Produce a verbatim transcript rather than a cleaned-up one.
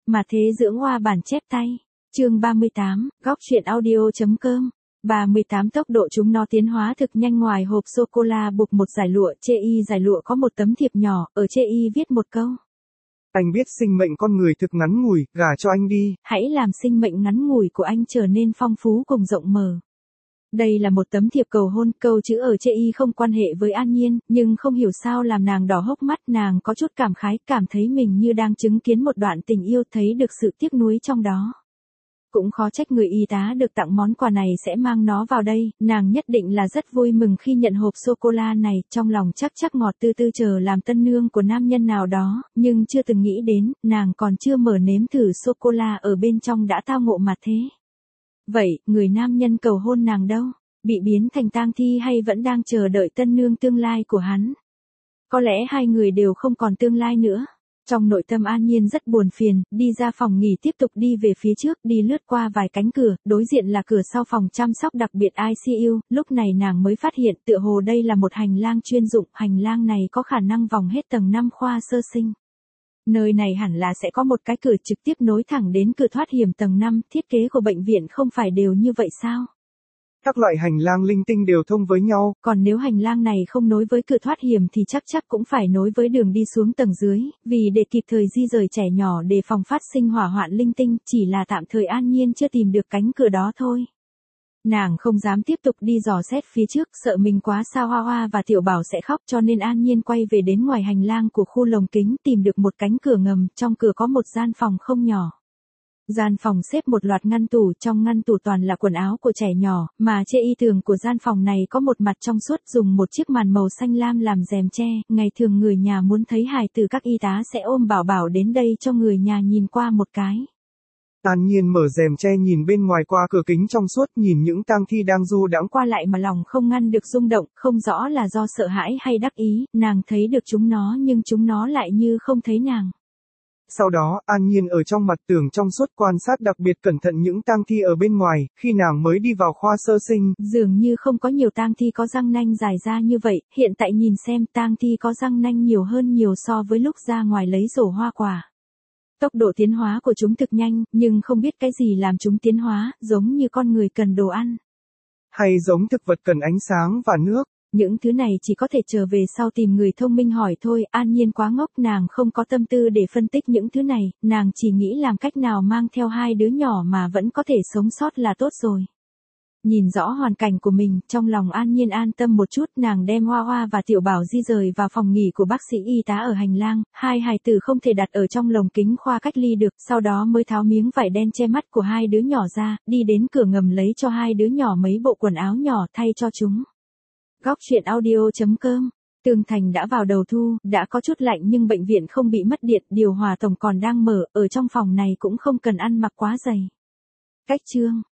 Mà thế dưỡng hoa bản chép tay. Chương ba mươi tám, góc truyện audio.com. ba mươi tám Tốc độ chúng nó tiến hóa thực nhanh. Ngoài hộp sô-cô-la buộc một dải lụa, chê y dải lụa có một tấm thiệp nhỏ, ở chê y viết một câu. Anh biết sinh mệnh con người thực ngắn ngủi, gả cho anh đi. Hãy làm sinh mệnh ngắn ngủi của anh trở nên phong phú cùng rộng mở. Đây là một tấm thiệp cầu hôn, câu chữ ở chê y không quan hệ với An Nhiên, nhưng không hiểu sao làm nàng đỏ hốc mắt, nàng có chút cảm khái, cảm thấy mình như đang chứng kiến một đoạn tình yêu, thấy được sự tiếc nuối trong đó. Cũng khó trách người y tá được tặng món quà này sẽ mang nó vào đây, nàng nhất định là rất vui mừng khi nhận hộp sô-cô-la này, trong lòng chắc chắc ngọt tư tư chờ làm tân nương của nam nhân nào đó, nhưng chưa từng nghĩ đến, nàng còn chưa mở nếm thử sô-cô-la ở bên trong đã tao ngộ mà thế. Vậy, người nam nhân cầu hôn nàng đâu? Bị biến thành tang thi hay vẫn đang chờ đợi tân nương tương lai của hắn? Có lẽ hai người đều không còn tương lai nữa. Trong nội tâm An Nhiên rất buồn phiền, đi ra phòng nghỉ tiếp tục đi về phía trước, đi lướt qua vài cánh cửa, đối diện là cửa sau phòng chăm sóc đặc biệt i xê u, lúc này nàng mới phát hiện tựa hồ đây là một hành lang chuyên dụng, hành lang này có khả năng vòng hết tầng năm khoa sơ sinh. Nơi này hẳn là sẽ có một cái cửa trực tiếp nối thẳng đến cửa thoát hiểm tầng năm, thiết kế của bệnh viện không phải đều như vậy sao? Các loại hành lang linh tinh đều thông với nhau. Còn nếu hành lang này không nối với cửa thoát hiểm thì chắc chắc cũng phải nối với đường đi xuống tầng dưới, vì để kịp thời di rời trẻ nhỏ để phòng phát sinh hỏa hoạn linh tinh, chỉ là tạm thời An Nhiên chưa tìm được cánh cửa đó thôi. Nàng không dám tiếp tục đi dò xét phía trước, sợ mình quá xa Hoa Hoa và Tiểu Bảo sẽ khóc, cho nên An Nhiên quay về đến ngoài hành lang của khu lồng kính, tìm được một cánh cửa ngầm, trong cửa có một gian phòng không nhỏ. Gian phòng xếp một loạt ngăn tủ, trong ngăn tủ toàn là quần áo của trẻ nhỏ, mà chê y tường của gian phòng này có một mặt trong suốt, dùng một chiếc màn màu xanh lam làm rèm che, ngày thường người nhà muốn thấy hài tử các y tá sẽ ôm Bảo Bảo đến đây cho người nhà nhìn qua một cái. An Nhiên mở rèm che nhìn bên ngoài qua cửa kính trong suốt, nhìn những tang thi đang du đãng qua lại mà lòng không ngăn được rung động, không rõ là do sợ hãi hay đắc ý, nàng thấy được chúng nó nhưng chúng nó lại như không thấy nàng. Sau đó, An Nhiên ở trong mặt tường trong suốt quan sát đặc biệt cẩn thận những tang thi ở bên ngoài, khi nàng mới đi vào khoa sơ sinh. Dường như không có nhiều tang thi có răng nanh dài ra như vậy, hiện tại nhìn xem tang thi có răng nanh nhiều hơn nhiều so với lúc ra ngoài lấy rổ hoa quả. Tốc độ tiến hóa của chúng thực nhanh, nhưng không biết cái gì làm chúng tiến hóa, giống như con người cần đồ ăn. Hay giống thực vật cần ánh sáng và nước. Những thứ này chỉ có thể trở về sau tìm người thông minh hỏi thôi, An Nhiên quá ngốc, nàng không có tâm tư để phân tích những thứ này, nàng chỉ nghĩ làm cách nào mang theo hai đứa nhỏ mà vẫn có thể sống sót là tốt rồi. Nhìn rõ hoàn cảnh của mình, trong lòng An Nhiên an tâm một chút, nàng đem Hoa Hoa và Tiểu Bảo di rời vào phòng nghỉ của bác sĩ y tá ở hành lang, hai hài tử không thể đặt ở trong lồng kính khoa cách ly được, sau đó mới tháo miếng vải đen che mắt của hai đứa nhỏ ra, đi đến cửa ngầm lấy cho hai đứa nhỏ mấy bộ quần áo nhỏ thay cho chúng. Góc truyện audio.com. Tường thành đã vào đầu thu, đã có chút lạnh nhưng bệnh viện không bị mất điện, điều hòa tổng còn đang mở, ở trong phòng này cũng không cần ăn mặc quá dày. Cách chương